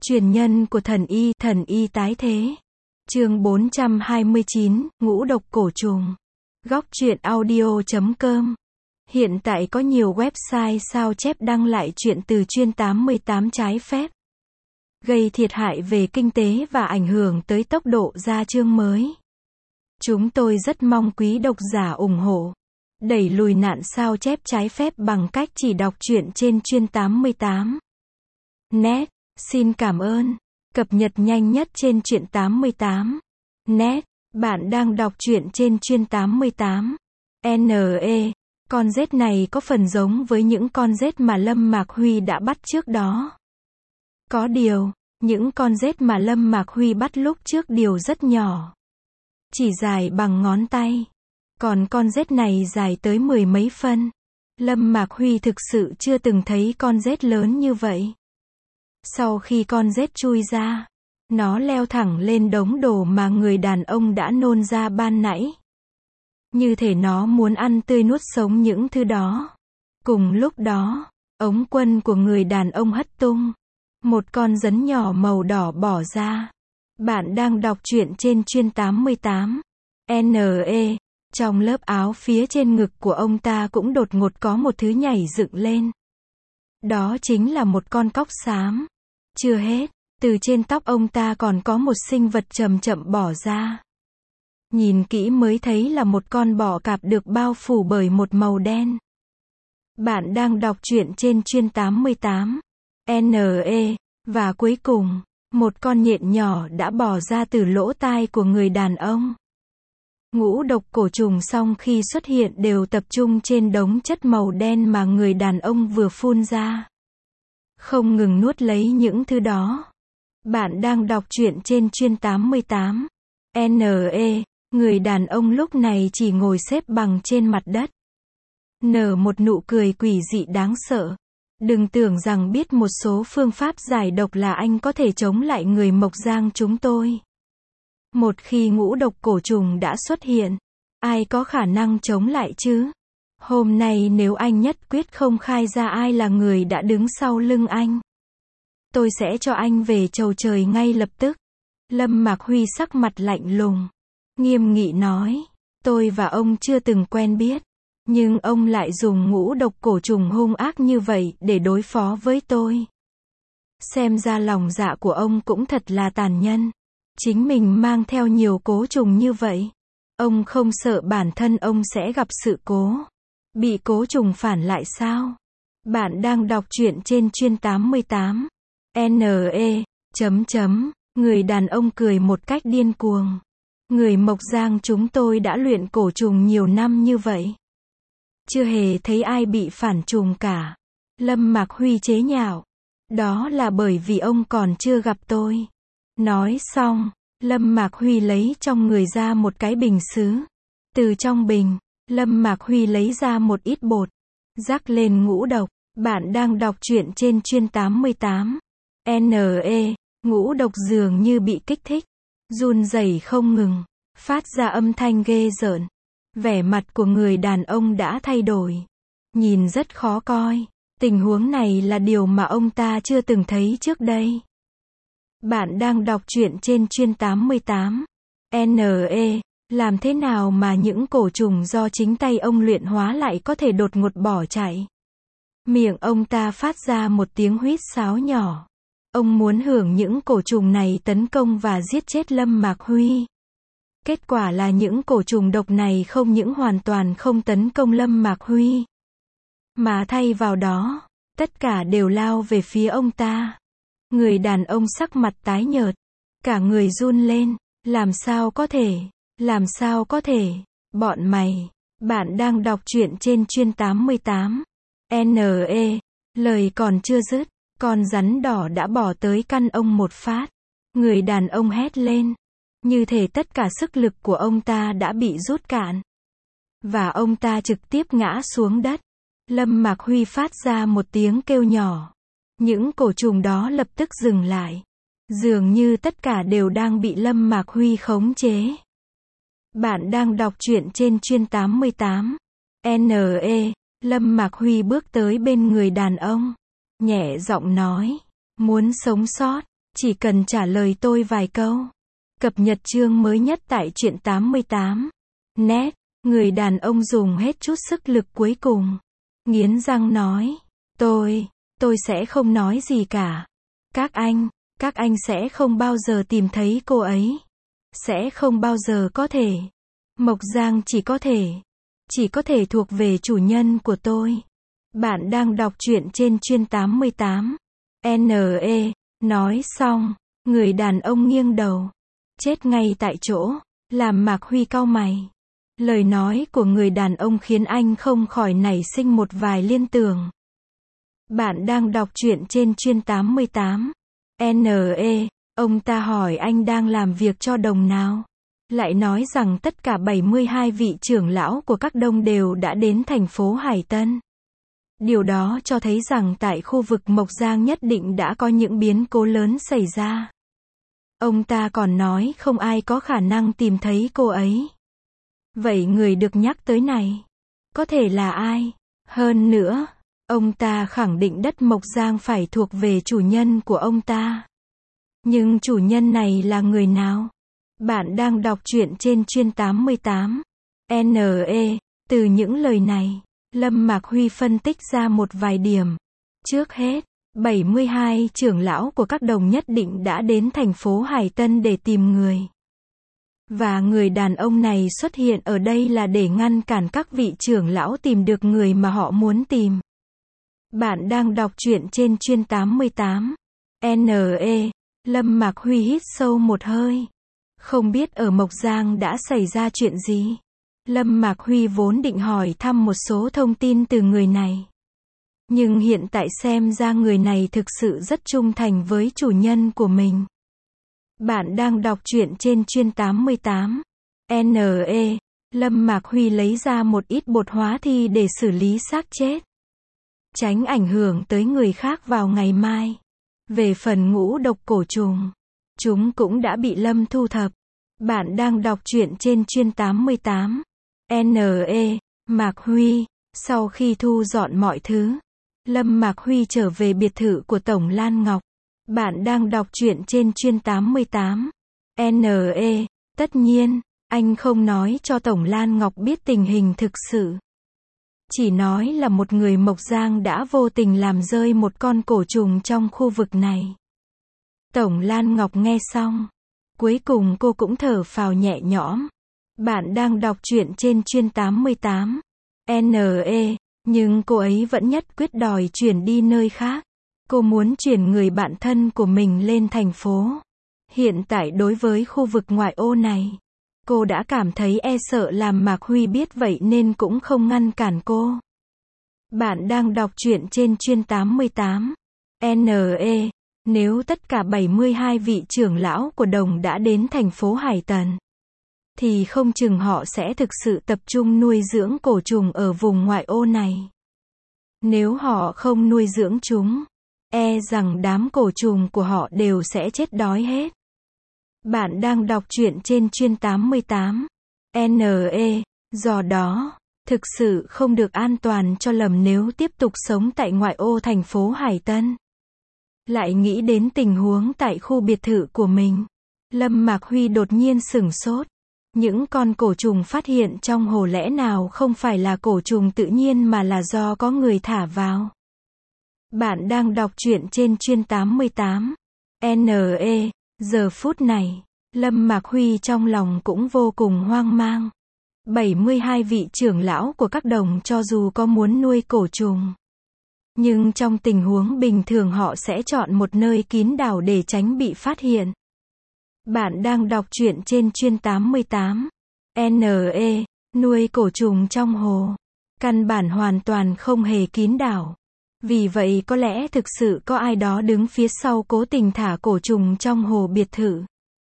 Truyền nhân của thần y tái thế. Chương 429, ngũ độc cổ trùng. Góc truyện audio.com. Hiện tại có nhiều website sao chép đăng lại truyện từ chuyên 88 trái phép, gây thiệt hại về kinh tế và ảnh hưởng tới tốc độ ra chương mới. Chúng tôi rất mong quý độc giả ủng hộ, đẩy lùi nạn sao chép trái phép bằng cách chỉ đọc truyện trên chuyên 88. Net. Xin cảm ơn. Cập nhật nhanh nhất trên truyện 88. Net. Bạn đang đọc truyện trên chuyên 88. NE. Con rết này có phần giống với những con rết mà Lâm Mạc Huy đã bắt trước đó. Có điều, những con rết mà Lâm Mạc Huy bắt lúc trước đều rất nhỏ, chỉ dài bằng ngón tay. Còn con rết này dài tới 10 mấy phân. Lâm Mạc Huy thực sự chưa từng thấy con rết lớn như vậy. Sau khi con rết chui ra, nó leo thẳng lên đống đồ mà người đàn ông đã nôn ra ban nãy. Như thể nó muốn ăn tươi nuốt sống những thứ đó. Cùng lúc đó, ống quân của người đàn ông hất tung. Một con rắn nhỏ màu đỏ bỏ ra. Bạn đang đọc truyện trên chuyên 88. NE. Trong lớp áo phía trên ngực của ông ta cũng đột ngột có một thứ nhảy dựng lên. Đó chính là một con cóc xám. Chưa hết, từ trên tóc ông ta còn có một sinh vật chậm chậm bỏ ra. Nhìn kỹ mới thấy là một con bọ cạp được bao phủ bởi một màu đen. Bạn đang đọc truyện trên chuyên 88. NE. Và cuối cùng, một con nhện nhỏ đã bò ra từ lỗ tai của người đàn ông. Ngũ độc cổ trùng sau khi xuất hiện đều tập trung trên đống chất màu đen mà người đàn ông vừa phun ra, không ngừng nuốt lấy những thứ đó. Bạn đang đọc truyện trên chuyên 88. NE. Người đàn ông lúc này chỉ ngồi xếp bằng trên mặt đất, nở một nụ cười quỷ dị đáng sợ. Đừng tưởng rằng biết một số phương pháp giải độc là anh có thể chống lại người Mộc Giang chúng tôi. Một khi ngũ độc cổ trùng đã xuất hiện, ai có khả năng chống lại chứ? Hôm nay nếu anh nhất quyết không khai ra ai là người đã đứng sau lưng anh, tôi sẽ cho anh về chầu trời ngay lập tức. Lâm Mạc Huy sắc mặt lạnh lùng, nghiêm nghị nói, tôi và ông chưa từng quen biết, nhưng ông lại dùng ngũ độc cổ trùng hung ác như vậy để đối phó với tôi. Xem ra lòng dạ của ông cũng thật là tàn nhân. Chính mình mang theo nhiều cố trùng như vậy, ông không sợ bản thân ông sẽ gặp sự cố, bị cố trùng phản lại sao? Bạn đang đọc truyện trên chuyên 88. NE. Người đàn ông cười một cách điên cuồng. Người Mộc Giang chúng tôi đã luyện cổ trùng nhiều năm như vậy, chưa hề thấy ai bị phản trùng cả. Lâm Mạc Huy chế nhạo. Đó là bởi vì ông còn chưa gặp tôi. Nói xong, Lâm Mạc Huy lấy trong người ra một cái bình sứ. Từ trong bình, Lâm Mạc Huy lấy ra một ít bột, rắc lên ngũ độc. Bạn đang đọc truyện trên chuyên 88. NE. Ngũ độc dường như bị kích thích, run rẩy không ngừng, phát ra âm thanh ghê rợn. Vẻ mặt của người đàn ông đã thay đổi, nhìn rất khó coi. Tình huống này là điều mà ông ta chưa từng thấy trước đây. Bạn đang đọc truyện trên chuyên 88. NE. Làm thế nào mà những cổ trùng do chính tay ông luyện hóa lại có thể đột ngột bỏ chạy? Miệng ông ta phát ra một tiếng huýt sáo nhỏ. Ông muốn hưởng những cổ trùng này tấn công và giết chết Lâm Mạc Huy. Kết quả là những cổ trùng độc này không những hoàn toàn không tấn công Lâm Mạc Huy, mà thay vào đó, tất cả đều lao về phía ông ta. Người đàn ông sắc mặt tái nhợt, cả người run lên. Làm sao có thể? Làm sao có thể? Bọn mày. Bạn đang đọc truyện trên chuyên 88. NE. Lời còn chưa dứt, con rắn đỏ đã bỏ tới căn ông một phát. Người đàn ông hét lên, như thể tất cả sức lực của ông ta đã bị rút cạn, và ông ta trực tiếp ngã xuống đất. Lâm Mạc Huy phát ra một tiếng kêu nhỏ. Những cổ trùng đó lập tức dừng lại. Dường như tất cả đều đang bị Lâm Mạc Huy khống chế. Bạn đang đọc truyện trên chuyên 88. NE. Lâm Mạc Huy bước tới bên người đàn ông, nhẹ giọng nói, muốn sống sót, Chỉ cần trả lời tôi vài câu. Cập nhật chương mới nhất tại truyện 88. Net, người đàn ông dùng hết chút sức lực cuối cùng. Nghiến răng nói. Tôi sẽ không nói gì cả. Các anh sẽ không bao giờ tìm thấy cô ấy. Sẽ không bao giờ có thể. Mộc Giang chỉ có thể thuộc về chủ nhân của tôi. Bạn đang đọc truyện trên chuyên 88. NE, nói xong, người đàn ông nghiêng đầu. Chết ngay tại chỗ, làm Mạc Huy cau mày. Lời nói của người đàn ông khiến anh không khỏi nảy sinh một vài liên tưởng. Bạn đang đọc truyện trên chuyên 88. NE, ông ta hỏi anh đang làm việc cho đồng nào. Lại nói rằng tất cả 72 vị trưởng lão của các đông đều đã đến thành phố Hải Tân. Điều đó cho thấy rằng tại khu vực Mộc Giang nhất định đã có những biến cố lớn xảy ra. Ông ta còn nói không ai có khả năng tìm thấy cô ấy. Vậy người được nhắc tới này, có thể là ai? Hơn nữa, ông ta khẳng định đất Mộc Giang phải thuộc về chủ nhân của ông ta. Nhưng chủ nhân này là người nào? Bạn đang đọc truyện trên chuyên 88. NE, từ những lời này, Lâm Mạc Huy phân tích ra một vài điểm. Trước hết, 72 trưởng lão của các đồng nhất định đã đến thành phố Hải Tân để tìm người. Và người đàn ông này xuất hiện ở đây là để ngăn cản các vị trưởng lão tìm được người mà họ muốn tìm. Bạn đang đọc truyện trên chuyên 88. NE, Lâm Mạc Huy hít sâu một hơi. Không biết ở Mộc Giang đã xảy ra chuyện gì. Lâm Mạc Huy vốn định hỏi thăm một số thông tin từ người này. Nhưng hiện tại xem ra người này thực sự rất trung thành với chủ nhân của mình. Bạn đang đọc truyện trên chuyên 88. NE, Lâm Mạc Huy lấy ra một ít bột hóa thi để xử lý xác chết. Tránh ảnh hưởng tới người khác vào ngày mai. Về phần ngũ độc cổ trùng, chúng cũng đã bị Lâm thu thập. Bạn đang đọc truyện trên chuyên 88. NE, Mạc Huy, sau khi thu dọn mọi thứ, Lâm Mạc Huy trở về biệt thự của Tổng Lan Ngọc. Bạn đang đọc truyện trên chuyên 88. NE, tất nhiên, anh không nói cho Tổng Lan Ngọc biết tình hình thực sự. Chỉ nói là một người Mộc Giang đã vô tình làm rơi một con cổ trùng trong khu vực này. Tổng Lan Ngọc nghe xong. Cuối cùng cô cũng thở phào nhẹ nhõm. Bạn đang đọc truyện trên chuyên 88. NE, nhưng cô ấy vẫn nhất quyết đòi chuyển đi nơi khác. Cô muốn chuyển người bạn thân của mình lên thành phố. Hiện tại đối với khu vực ngoại ô này, cô đã cảm thấy e sợ làm Mạc Huy biết vậy nên cũng không ngăn cản cô. Bạn đang đọc truyện trên chuyên 88. NE, nếu tất cả 72 vị trưởng lão của đồng đã đến thành phố Hải Tần, thì không chừng họ sẽ thực sự tập trung nuôi dưỡng cổ trùng ở vùng ngoại ô này. Nếu họ không nuôi dưỡng chúng, e rằng đám cổ trùng của họ đều sẽ chết đói hết. Bạn đang đọc truyện trên chuyên 88. NE, do đó, thực sự không được an toàn cho Lâm nếu tiếp tục sống tại ngoại ô thành phố Hải Tân. Lại nghĩ đến tình huống tại khu biệt thự của mình. Lâm Mạc Huy đột nhiên sửng sốt. Những con cổ trùng phát hiện trong hồ lẽ nào không phải là cổ trùng tự nhiên mà là do có người thả vào. Bạn đang đọc truyện trên chuyên 88. NE, giờ phút này, Lâm Mạc Huy trong lòng cũng vô cùng hoang mang. 72 vị trưởng lão của các đồng cho dù có muốn nuôi cổ trùng, nhưng trong tình huống bình thường họ sẽ chọn một nơi kín đáo để tránh bị phát hiện. Bạn đang đọc truyện trên chuyên 88. NE, nuôi cổ trùng trong hồ. Căn bản hoàn toàn không hề kín đáo. Vì vậy có lẽ thực sự có ai đó đứng phía sau cố tình thả cổ trùng trong hồ biệt thự.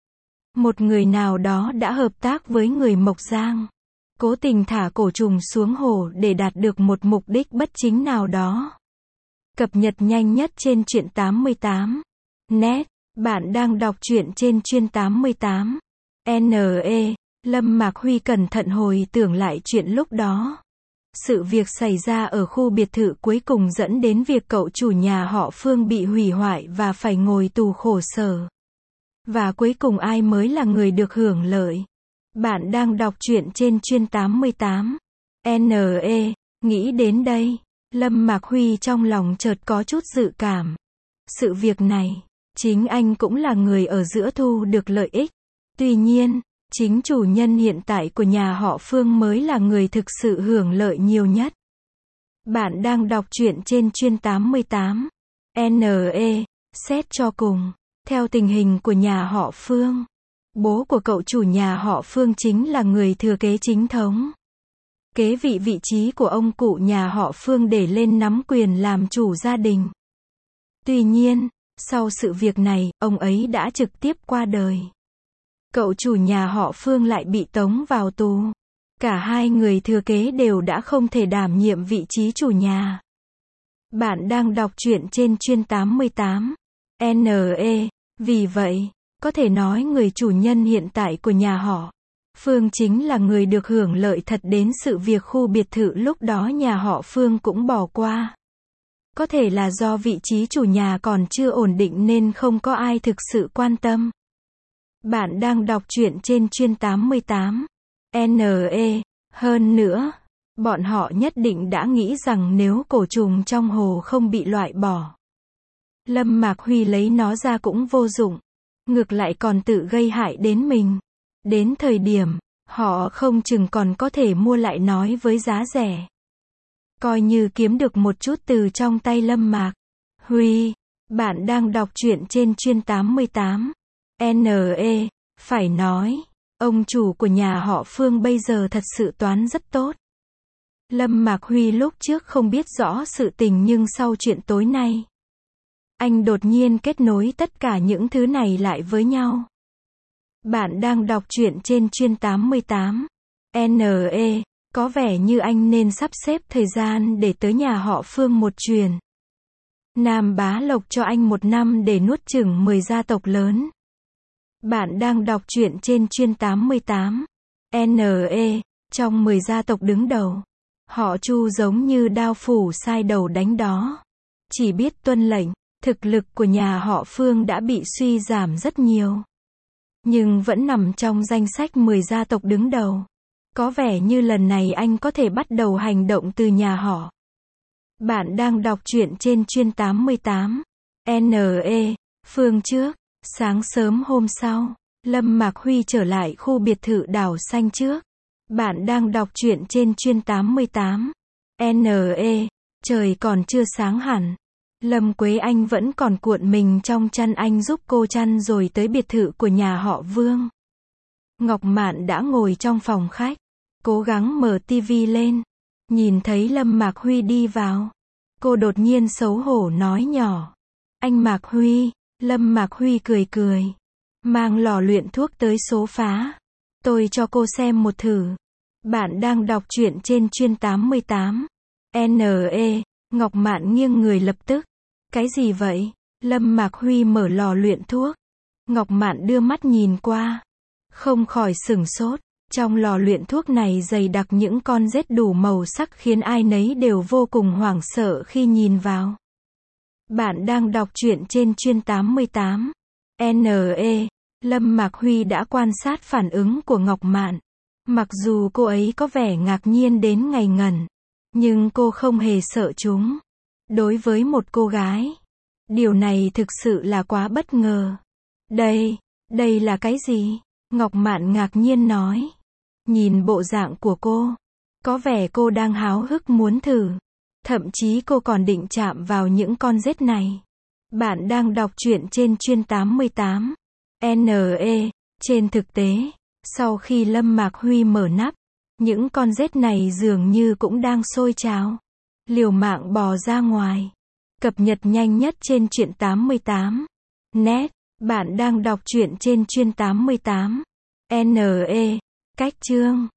Một người nào đó đã hợp tác với người Mộc Giang. Cố tình thả cổ trùng xuống hồ để đạt được một mục đích bất chính nào đó. Cập nhật nhanh nhất trên truyện 88. Net, bạn đang đọc truyện trên chuyên 88. NE, Lâm Mạc Huy cẩn thận hồi tưởng lại chuyện lúc đó. Sự việc xảy ra ở khu biệt thự cuối cùng dẫn đến việc cậu chủ nhà họ Phương bị hủy hoại và phải ngồi tù khổ sở. Và cuối cùng ai mới là người được hưởng lợi? Bạn đang đọc truyện trên Chuyên 88. NE, nghĩ đến đây, Lâm Mạc Huy trong lòng chợt có chút dự cảm. Sự việc này, chính anh cũng là người ở giữa thu được lợi ích. Tuy nhiên, chính chủ nhân hiện tại của nhà họ Phương mới là người thực sự hưởng lợi nhiều nhất. Bạn đang đọc truyện trên Chuyên 88. NE, xét cho cùng, theo tình hình của nhà họ Phương, bố của cậu chủ nhà họ Phương chính là người thừa kế chính thống. Kế vị trí của ông cụ nhà họ Phương để lên nắm quyền làm chủ gia đình. Tuy nhiên, sau sự việc này, ông ấy đã trực tiếp qua đời. Cậu chủ nhà họ Phương lại bị tống vào tù. Cả hai người thừa kế đều đã không thể đảm nhiệm vị trí chủ nhà. Bạn đang đọc truyện trên Chuyên 88. NE, vì vậy, có thể nói người chủ nhân hiện tại của nhà họ Phương chính là người được hưởng lợi thật đến sự việc khu biệt thự lúc đó nhà họ Phương cũng bỏ qua. Có thể là do vị trí chủ nhà còn chưa ổn định nên không có ai thực sự quan tâm. Bạn đang đọc truyện trên Chuyên 88. NE, hơn nữa, bọn họ nhất định đã nghĩ rằng nếu cổ trùng trong hồ không bị loại bỏ, Lâm Mạc Huy lấy nó ra cũng vô dụng. Ngược lại còn tự gây hại đến mình. Đến thời điểm, họ không chừng còn có thể mua lại nói với giá rẻ. Coi như kiếm được một chút từ trong tay Lâm Mạc Huy. Bạn đang đọc truyện trên Chuyên 88. NE, phải nói, ông chủ của nhà họ Phương bây giờ thật sự toán rất tốt. Lâm Mạc Huy lúc trước không biết rõ sự tình nhưng sau chuyện tối nay, anh đột nhiên kết nối tất cả những thứ này lại với nhau. Bạn đang đọc truyện trên Chuyên 88. NE, có vẻ như anh nên sắp xếp thời gian để tới nhà họ Phương một chuyến. Nam Bá Lộc cho anh 1 năm để nuốt chửng 10 gia tộc lớn. Bạn đang đọc truyện trên Chuyên 88. NE, trong 10 gia tộc đứng đầu, họ Chu giống như đao phủ sai đầu đánh đó. Chỉ biết tuân lệnh, thực lực của nhà họ Phương đã bị suy giảm rất nhiều. Nhưng vẫn nằm trong danh sách 10 gia tộc đứng đầu. Có vẻ như lần này anh có thể bắt đầu hành động từ nhà họ. Bạn đang đọc truyện trên Chuyên 88. NE, Phương trước, sáng sớm hôm sau, Lâm Mạc Huy trở lại khu biệt thự đảo xanh trước. Bạn đang đọc truyện trên Chuyên 88. NE, trời còn chưa sáng hẳn. Lâm Quế Anh vẫn còn cuộn mình trong chăn anh giúp cô chăn rồi tới biệt thự của nhà họ Vương. Ngọc Mạn đã ngồi trong phòng khách, cố gắng mở tivi lên. Nhìn thấy Lâm Mạc Huy đi vào, cô đột nhiên xấu hổ nói nhỏ. Anh Mạc Huy. Lâm Mạc Huy cười cười, mang lò luyện thuốc tới số phá. Tôi cho cô xem một thử. Bạn đang đọc truyện trên Chuyên 88. NE, Ngọc Mạn nghiêng người lập tức. Cái gì vậy? Lâm Mạc Huy mở lò luyện thuốc. Ngọc Mạn đưa mắt nhìn qua, không khỏi sửng sốt. Trong lò luyện thuốc này dày đặc những con rết đủ màu sắc khiến ai nấy đều vô cùng hoảng sợ khi nhìn vào. Bạn đang đọc truyện trên Chuyên 88. NE, Lâm Mạc Huy đã quan sát phản ứng của Ngọc Mạn. Mặc dù cô ấy có vẻ ngạc nhiên đến ngây ngẩn, nhưng cô không hề sợ chúng. Đối với một cô gái, điều này thực sự là quá bất ngờ. Đây là cái gì? Ngọc Mạn ngạc nhiên nói. Nhìn bộ dạng của cô, có vẻ cô đang háo hức muốn thử. Thậm chí cô còn định chạm vào những con rết này. Bạn đang đọc truyện trên Chuyên 88. NE, trên thực tế, sau khi Lâm Mạc Huy mở nắp, những con rết này dường như cũng đang sôi trào, liều mạng bò ra ngoài. Cập nhật nhanh nhất trên Truyện 88. Net, bạn đang đọc truyện trên Chuyên 88. NE, cách chương.